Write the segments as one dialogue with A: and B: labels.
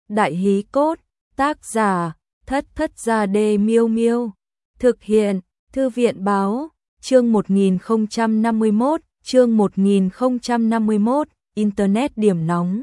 A: Đại Hí Cốt, tác giả, Thất Thất Gia Đê Miêu Miêu. Thực hiện, Thư viện báo, chương 1051, Internet điểm nóng.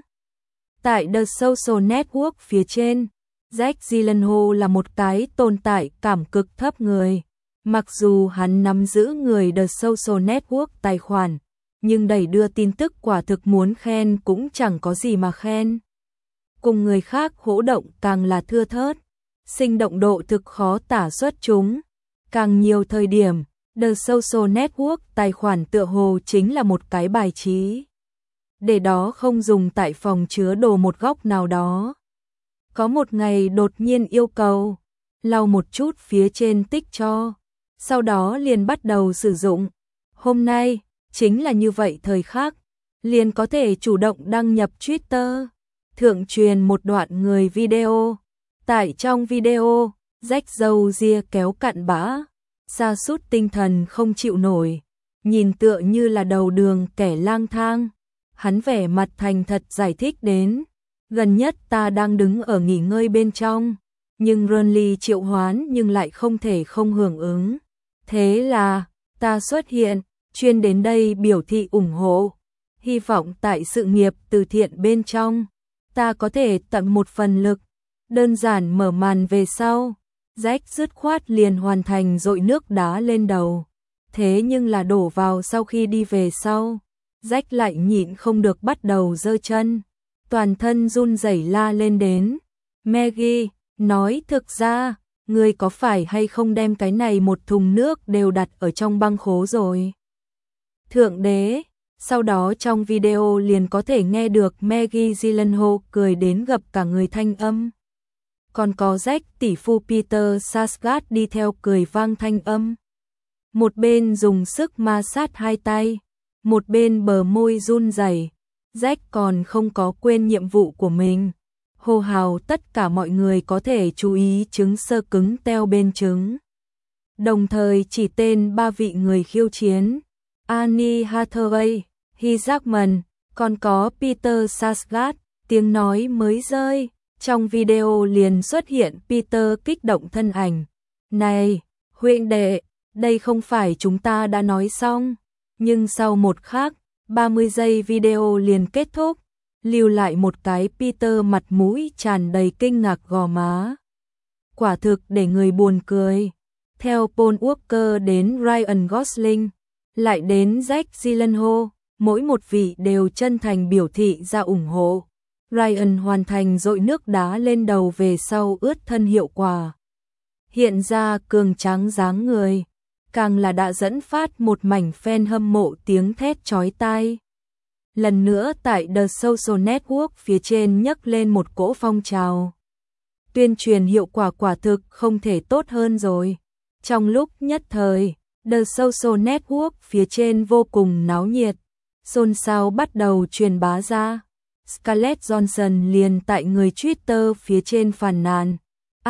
A: Tại The Social Network phía trên, Jake Gyllenhaal là một cái tồn tại cảm cực thấp người. Mặc dù hắn nắm giữ người The Social Network tài khoản, nhưng đẩy đưa tin tức quả thực muốn khen cũng chẳng có gì mà khen. Cùng người khác hỗ động càng là thưa thớt, sinh động độ thực khó tả xuất chúng. Càng nhiều thời điểm, The Social Network tài khoản tựa hồ chính là một cái bài trí. Để đó không dùng tại phòng chứa đồ một góc nào đó. Có một ngày đột nhiên yêu cầu lau một chút phía trên tích cho, sau đó liền bắt đầu sử dụng. Hôm nay, chính là như vậy thời khắc, liền có thể chủ động đăng nhập Twitter, thượng truyền một đoạn người video. Tại trong video, Jack râu ria kéo cặn bã, sa sút tinh thần không chịu nổi, nhìn tựa như là đầu đường kẻ lang thang. Hắn vẻ mặt thành thật giải thích đến, gần nhất ta đang đứng ở nghỉ ngơi bên trong, nhưng Renly triệu hoán nhưng lại không thể không hưởng ứng. Thế là, ta xuất hiện, chuyên đến đây biểu thị ủng hộ, hy vọng tại sự nghiệp từ thiện bên trong, ta có thể tận một phần lực. Đơn giản mở màn về sau, Jack dứt khoát liền hoàn thành dội nước đá lên đầu. Thế nhưng là đổ vào sau khi đi về sau, Jack lại nhịn không được bắt đầu giơ chân, toàn thân run rẩy la lên đến. Maggie, nói thực ra, ngươi có phải hay không đem cái này một thùng nước đều đặt ở trong băng khố rồi? Thượng đế, sau đó trong video liền có thể nghe được Maggie Gyllenhaal cười đến gập cả người thanh âm. Còn có Jack tỷ phu Peter Sarsgaard đi theo cười vang thanh âm. Một bên dùng sức ma sát hai tay, một bên bờ môi run rẩy. Jack còn không có quên nhiệm vụ của mình, hô hào tất cả mọi người có thể chú ý trứng sơ cứng teo bên trứng. Đồng thời chỉ tên 3 vị người khiêu chiến, Anne Hathaway, Hugh Jackman, còn có Peter Sarsgaard. Tiếng nói mới rơi, trong video liền xuất hiện Peter kích động thân ảnh. Này, huynh đệ, đây không phải chúng ta đã nói xong. Nhưng sau một khắc, 30 giây video liền kết thúc, lưu lại một cái Peter mặt mũi tràn đầy kinh ngạc gò má. Quả thực để người buồn cười. Theo Paul Walker đến Ryan Gosling, lại đến Jake Gyllenhaal, mỗi một vị đều chân thành biểu thị ra ủng hộ. Ryan hoàn thành dội nước đá lên đầu về sau ướt thân hiệu quả. Hiện ra cường tráng dáng người, càng là đã dẫn phát một mảnh fan hâm mộ tiếng thét chói tai. Lần nữa tại The Social Network phía trên nhấc lên một cỗ phong trào. Tuyên truyền hiệu quả quả thực không thể tốt hơn rồi. Trong lúc nhất thời, The Social Network phía trên vô cùng náo nhiệt, xôn xao bắt đầu truyền bá ra. Scarlett Johansson liền tại người Twitter phía trên phàn nàn.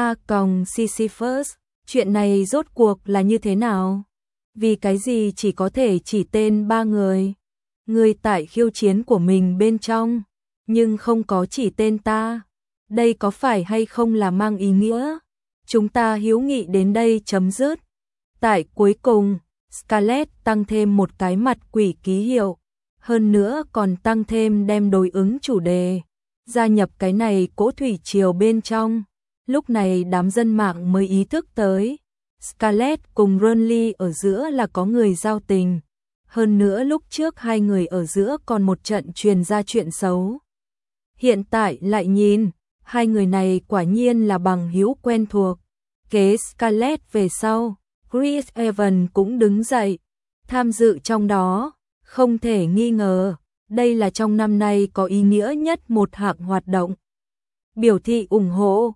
A: Sisyphus, chuyện này rốt cuộc là như thế nào? Vì cái gì chỉ có thể chỉ tên 3 người? Người tại khiêu chiến của mình bên trong, nhưng không có chỉ tên ta. Đây có phải hay không là mang ý nghĩa chúng ta hiếu nghị đến đây chấm dứt? Tại cuối cùng, Scarlett tăng thêm một cái mặt quỷ ký hiệu. Hơn nữa còn tăng thêm đem đối ứng chủ đề, gia nhập cái này cỗ thủy triều bên trong. Lúc này đám dân mạng mới ý thức tới, Scarlett cùng Renly ở giữa là có người giao tình. Hơn nữa lúc trước hai người ở giữa còn một trận truyền ra chuyện xấu. Hiện tại lại nhìn, hai người này quả nhiên là bằng hữu quen thuộc. Kế Scarlett về sau, Chris Evans cũng đứng dậy, tham dự trong đó. Không thể nghi ngờ, đây là trong năm nay có ý nghĩa nhất một hạng hoạt động. Biểu thị ủng hộ,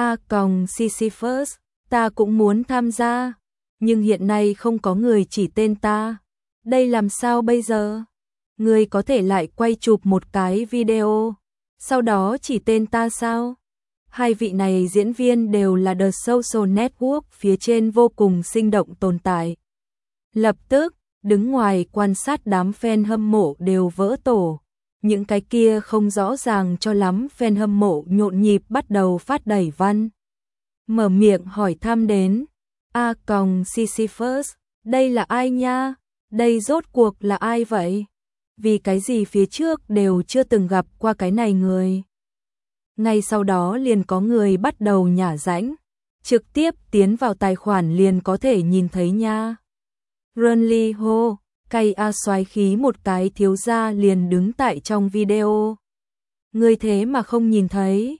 A: Sisyphus, ta cũng muốn tham gia, nhưng hiện nay không có người chỉ tên ta. Đây làm sao bây giờ? Người có thể lại quay chụp một cái video, sau đó chỉ tên ta sao? Hai vị này diễn viên đều là The Social Network phía trên vô cùng sinh động tồn tại. Lập tức, đứng ngoài quan sát đám fan hâm mộ đều vỡ tổ. những cái kia không rõ ràng cho lắm fan hâm mộ nhộn nhịp bắt đầu phát đẩy văn. Mở miệng hỏi thăm đến. Sisyphus, đây là ai nha? Đây rốt cuộc là ai vậy? Vì cái gì phía trước đều chưa từng gặp qua cái này người. Ngay sau đó liền có người bắt đầu nhả rãnh, trực tiếp tiến vào tài khoản liền có thể nhìn thấy nha. Runly hô, cay xoái khí một cái thiếu gia liền đứng tại trong video. Người thế mà không nhìn thấy.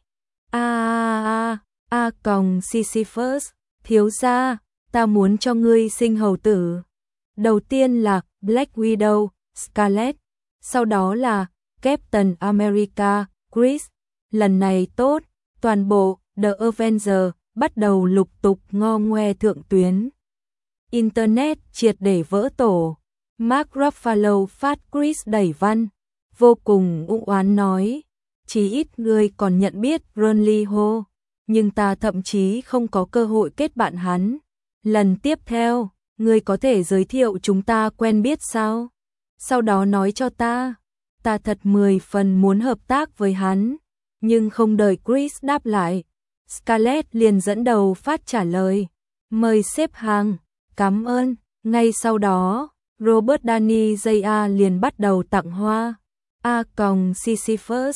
A: Sisyphus, thiếu gia, ta muốn cho ngươi sinh hầu tử. Đầu tiên là Black Widow, Scarlet, sau đó là Captain America, Chris. Lần này tốt, toàn bộ The Avengers bắt đầu lục tục ngo ngoe thượng tuyến. Internet triệt để vỡ tổ. Mark Ruffalo phát Chris đẩy văn, vô cùng u oán nói, chỉ ít người còn nhận biết Runly Ho, nhưng ta thậm chí không có cơ hội kết bạn hắn. Lần tiếp theo, ngươi có thể giới thiệu chúng ta quen biết sao? Sau đó nói cho ta thật 10 phần muốn hợp tác với hắn. Nhưng không đợi Chris đáp lại, Scarlett liền dẫn đầu phát trả lời, mời xếp hàng, cảm ơn. Ngay sau đó, Robert Downey Jr. liền bắt đầu tặng hoa. Sisyphus,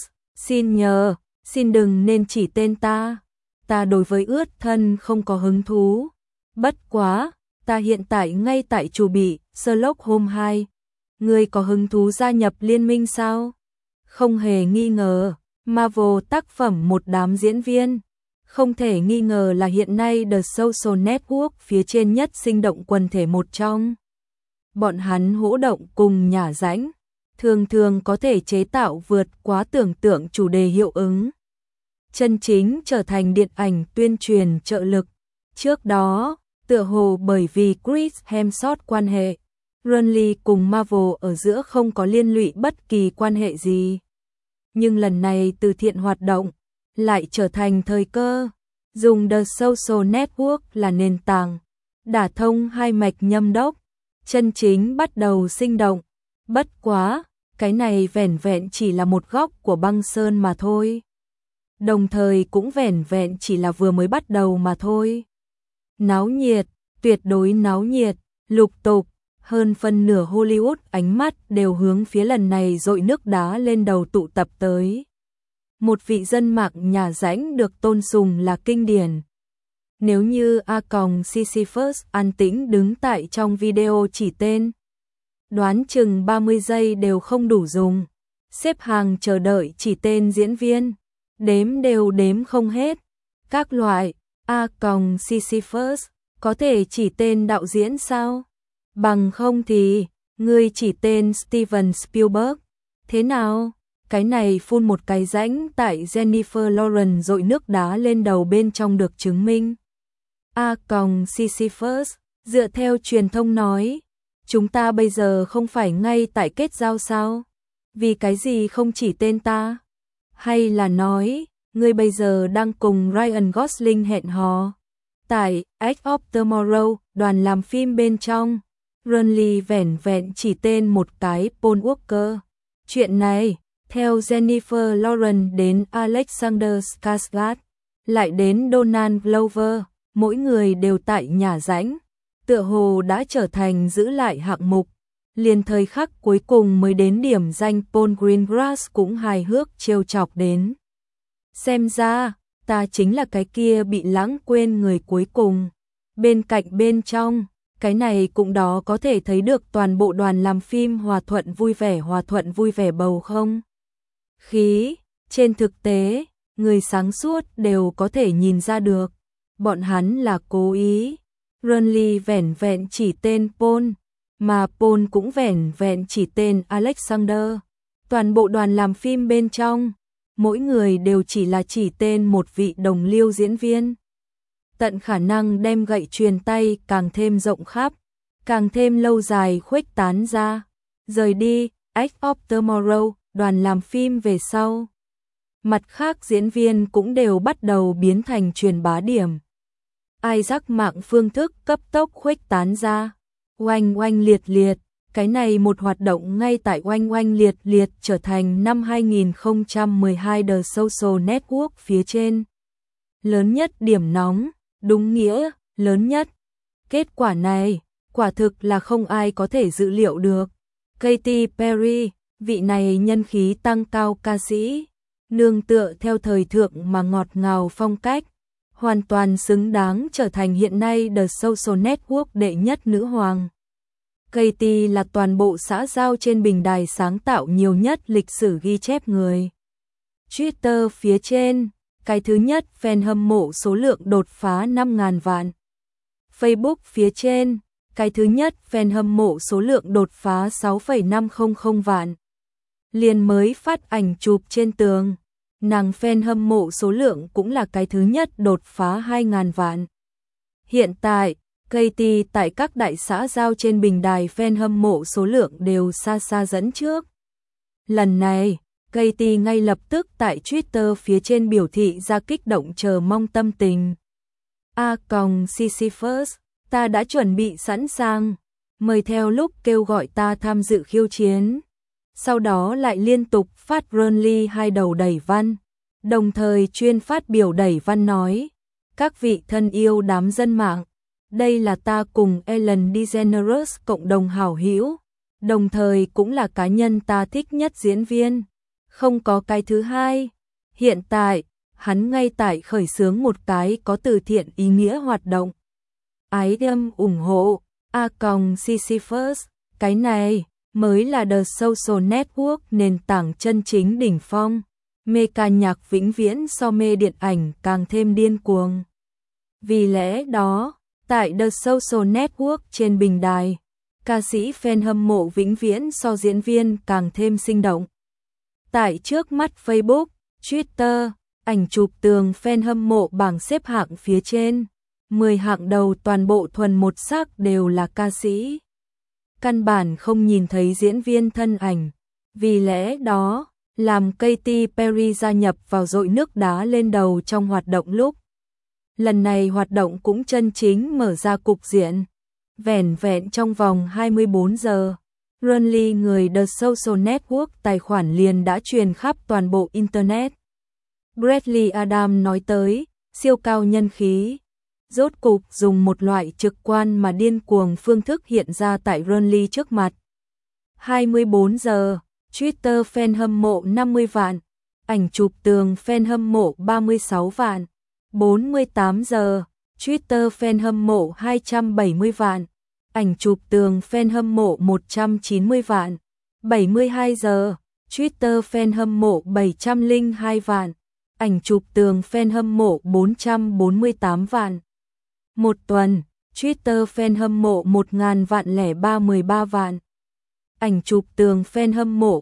A: xin đừng nên chỉ tên ta. Ta đối với ướt thân không có hứng thú. Bất quá, ta hiện tại ngay tại chủ bị Sherlock Holmes 2. Ngươi có hứng thú gia nhập liên minh sao? Không hề nghi ngờ, Marvel tác phẩm một đám diễn viên. Không thể nghi ngờ là hiện nay The Social Network phía trên nhất sinh động quần thể một trong. Bọn hắn hỗ động cùng nhả rãnh, thường có thể chế tạo vượt quá tưởng tượng chủ đề hiệu ứng. Chân chính trở thành điện ảnh tuyên truyền trợ lực. Trước đó, tựa hồ bởi vì Chris Hemsworth quan hệ, Runly cùng Marvel ở giữa không có liên lụy bất kỳ quan hệ gì. Nhưng lần này từ thiện hoạt động lại trở thành thời cơ, dùng The Social Network là nền tảng, đả thông hai mạch nhâm đốc, chân chính bắt đầu sinh động. Bất quá, cái này vẻn vẹn chỉ là một góc của băng sơn mà thôi. Đồng thời cũng vẻn vẹn chỉ là vừa mới bắt đầu mà thôi. Náo nhiệt, tuyệt đối náo nhiệt, lục tục, hơn phân nửa Hollywood ánh mắt đều hướng phía lần này dội nước đá lên đầu tụ tập tới. Một vị dân mạng nhà rãnh được tôn sùng là kinh điển. Nếu như Sisyphus an tĩnh đứng tại trong video chỉ tên, đoán chừng 30 giây đều không đủ dùng. Xếp hàng chờ đợi chỉ tên diễn viên, đếm đều đếm không hết. Các loại, Sisyphus, có thể chỉ tên đạo diễn sao? Bằng không thì, ngươi chỉ tên Steven Spielberg. Thế nào? Cái này phun một cái rãnh tại Jennifer Lawrence dội nước đá lên đầu bên trong được chứng minh. Sisyphus, dựa theo truyền thông nói, chúng ta bây giờ không phải ngay tại kết giao sao? Vì cái gì không chỉ tên ta? Hay là nói, ngươi bây giờ đang cùng Ryan Gosling hẹn hò? Tại Edge of Tomorrow, đoàn làm phim bên trong, Runly vẻn vẹn chỉ tên một cái Paul Walker. Chuyện này, theo Jennifer Lawrence đến Alexander Skarsgård, lại đến Donald Glover, mỗi người đều tại nhà rãnh, tựa hồ đã trở thành giữ lại hạng mục. Liền thời khắc cuối cùng mới đến điểm danh Paul Greengrass cũng hài hước trêu chọc đến. Xem ra, ta chính là cái kia bị lãng quên người cuối cùng. Bên cạnh bên trong, cái này cũng đó có thể thấy được toàn bộ đoàn làm phim hòa thuận vui vẻ bầu không? Khí, trên thực tế, người sáng suốt đều có thể nhìn ra được. Bọn hắn là cố ý. Runly vẻn vẹn chỉ tên Paul, mà Paul cũng vẻn vẹn chỉ tên Alexander. Toàn bộ đoàn làm phim bên trong, mỗi người đều chỉ là chỉ tên một vị đồng liêu diễn viên. Tận khả năng đem gậy truyền tay càng thêm rộng khắp, càng thêm lâu dài khuếch tán ra. Rời đi, Edge of Tomorrow, đoàn làm phim về sau. Mặt khác diễn viên cũng đều bắt đầu biến thành truyền bá điểm. Isaac mạng phương thức cấp tốc khuếch tán ra, oanh oanh liệt liệt, Cái này một hoạt động ngay tại oanh oanh liệt liệt trở thành năm 2012 The Social Network phía trên. Lớn nhất điểm nóng, đúng nghĩa, lớn nhất. Kết quả này, quả thực là không ai có thể dự liệu được. Katy Perry, vị này nhân khí tăng cao ca sĩ, nương tựa theo thời thượng mà ngọt ngào phong cách, hoàn toàn xứng đáng trở thành hiện nay The Social Network đệ nhất nữ hoàng. Katy là toàn bộ xã giao trên bình đài sáng tạo nhiều nhất lịch sử ghi chép người. Twitter phía trên, cái thứ nhất fan hâm mộ số lượng đột phá 5.000 vạn. Facebook phía trên, cái thứ nhất fan hâm mộ số lượng đột phá 6,500 vạn. Liền mới phát ảnh chụp trên tường, nàng fan hâm mộ số lượng cũng là cái thứ nhất đột phá 2.000 vạn. Hiện tại, Katy tại các đại xã giao trên bình đài fan hâm mộ số lượng đều xa xa dẫn trước. Lần này, Katy ngay lập tức tại Twitter phía trên biểu thị ra kích động chờ mong tâm tình. Sisyphus, ta đã chuẩn bị sẵn sàng, mời theo lúc kêu gọi ta tham dự khiêu chiến. Sau đó lại liên tục phát Runly 2 đầu đẩy văn, đồng thời chuyên phát biểu đẩy văn nói: các vị thân yêu đám dân mạng, đây là ta cùng Ellen DeGeneres cộng đồng hảo hữu, đồng thời cũng là cá nhân ta thích nhất diễn viên, không có cái thứ hai. Hiện tại, hắn ngay tại khởi xướng một cái có từ thiện ý nghĩa hoạt động. Ái âm ủng hộ, Sisyphus, cái này mới là The Social Network nền tảng chân chính đỉnh phong. Mê ca nhạc vĩnh viễn so mê điện ảnh càng thêm điên cuồng. Vì lẽ đó, tại The Social Network trên bình đài, ca sĩ fan hâm mộ vĩnh viễn so diễn viên càng thêm sinh động. Tại trước mắt Facebook, Twitter, ảnh chụp tường fan hâm mộ bảng xếp hạng phía trên, 10 hạng đầu toàn bộ thuần một sắc đều là ca sĩ. Căn bản không nhìn thấy diễn viên thân ảnh. Vì lẽ đó, làm Katy Perry gia nhập vào dội nước đá lên đầu trong hoạt động lúc. Lần này hoạt động cũng chân chính mở ra cục diện. Vẻn vẹn trong vòng 24 giờ, Runly người The Social Network tài khoản liền đã truyền khắp toàn bộ Internet. Bradley Adam nói tới, siêu cao nhân khí. Rốt cục dùng một loại trực quan mà điên cuồng phương thức hiện ra tại Runly trước mặt. 24 giờ, Twitter fan hâm mộ 50 vạn, ảnh chụp tường fan hâm mộ 36 vạn. 48 giờ, Twitter fan hâm mộ 270 vạn, ảnh chụp tường fan hâm mộ 190 vạn. 72 giờ, Twitter fan hâm mộ 702 vạn, ảnh chụp tường fan hâm mộ 448 vạn. Một tuần, Twitter fan hâm mộ 1.000 vạn lẻ 13 vạn. Ảnh chụp tường fan hâm mộ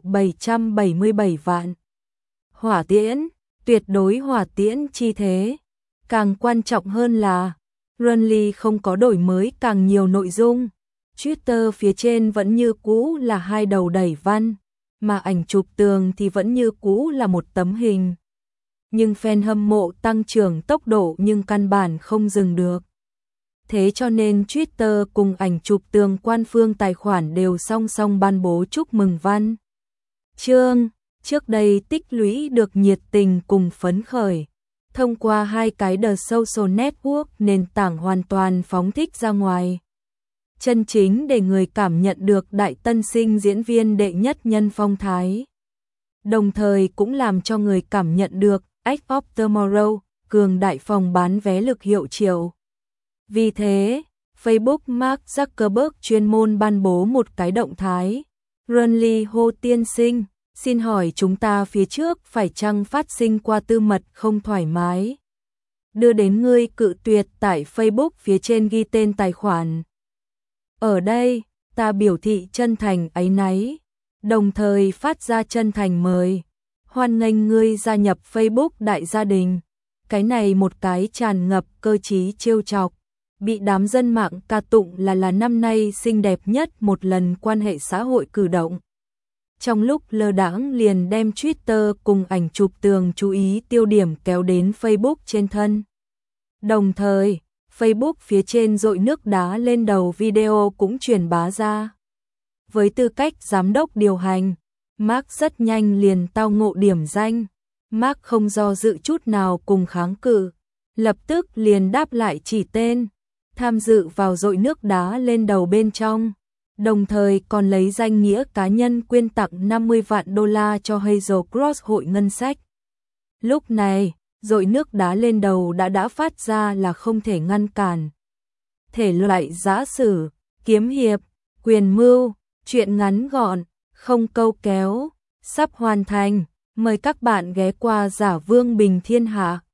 A: 777 vạn. Hỏa tiễn, tuyệt đối hỏa tiễn chi thế. Càng quan trọng hơn là, Runly không có đổi mới càng nhiều nội dung. Twitter phía trên vẫn như cũ là 2 đầu đẩy văn, mà ảnh chụp tường thì vẫn như cũ là một tấm hình. Nhưng fan hâm mộ tăng trưởng tốc độ nhưng căn bản không dừng được. Thế cho nên Twitter cùng ảnh chụp tường quan phương tài khoản đều song song ban bố chúc mừng văn chương, trước đây tích lũy được nhiệt tình cùng phấn khởi. Thông qua hai cái The Social Network nền tảng hoàn toàn phóng thích ra ngoài. Chân chính để người cảm nhận được đại tân sinh diễn viên đệ nhất nhân phong thái. Đồng thời cũng làm cho người cảm nhận được Edge of Tomorrow, cường đại phòng bán vé lực hiệu triệu. Vì thế, Facebook Mark Zuckerberg chuyên môn ban bố một cái động thái. Runly hô tiên sinh, xin hỏi chúng ta phía trước phải chăng phát sinh qua tư mật không thoải mái? Đưa đến ngươi cự tuyệt tại Facebook phía trên ghi tên tài khoản. Ở đây, ta biểu thị chân thành áy náy, đồng thời phát ra chân thành mời. Hoan nghênh ngươi gia nhập Facebook đại gia đình. Cái này một cái tràn ngập cơ trí trêu chọc, bị đám dân mạng ca tụng là năm nay xinh đẹp nhất một lần quan hệ xã hội cử động. Trong lúc lơ đãng liền đem Twitter cùng ảnh chụp tường chú ý tiêu điểm kéo đến Facebook trên thân. Đồng thời, Facebook phía trên dội nước đá lên đầu video cũng truyền bá ra. với tư cách giám đốc điều hành, Mark rất nhanh liền tao ngộ điểm danh. Mark không do dự chút nào cùng kháng cự, lập tức liền đáp lại chỉ tên, tham dự vào dội nước đá lên đầu bên trong, đồng thời còn lấy danh nghĩa cá nhân quyên tặng 50 vạn đô la cho Hazel Cross hội ngân sách. Lúc này, dội nước đá lên đầu đã phát ra là không thể ngăn cản. Thể loại giã sử, kiếm hiệp, quyền mưu, truyện ngắn gọn, không câu kéo, sắp hoàn thành. Mời các bạn ghé qua Giả Vương Bình Thiên Hạ.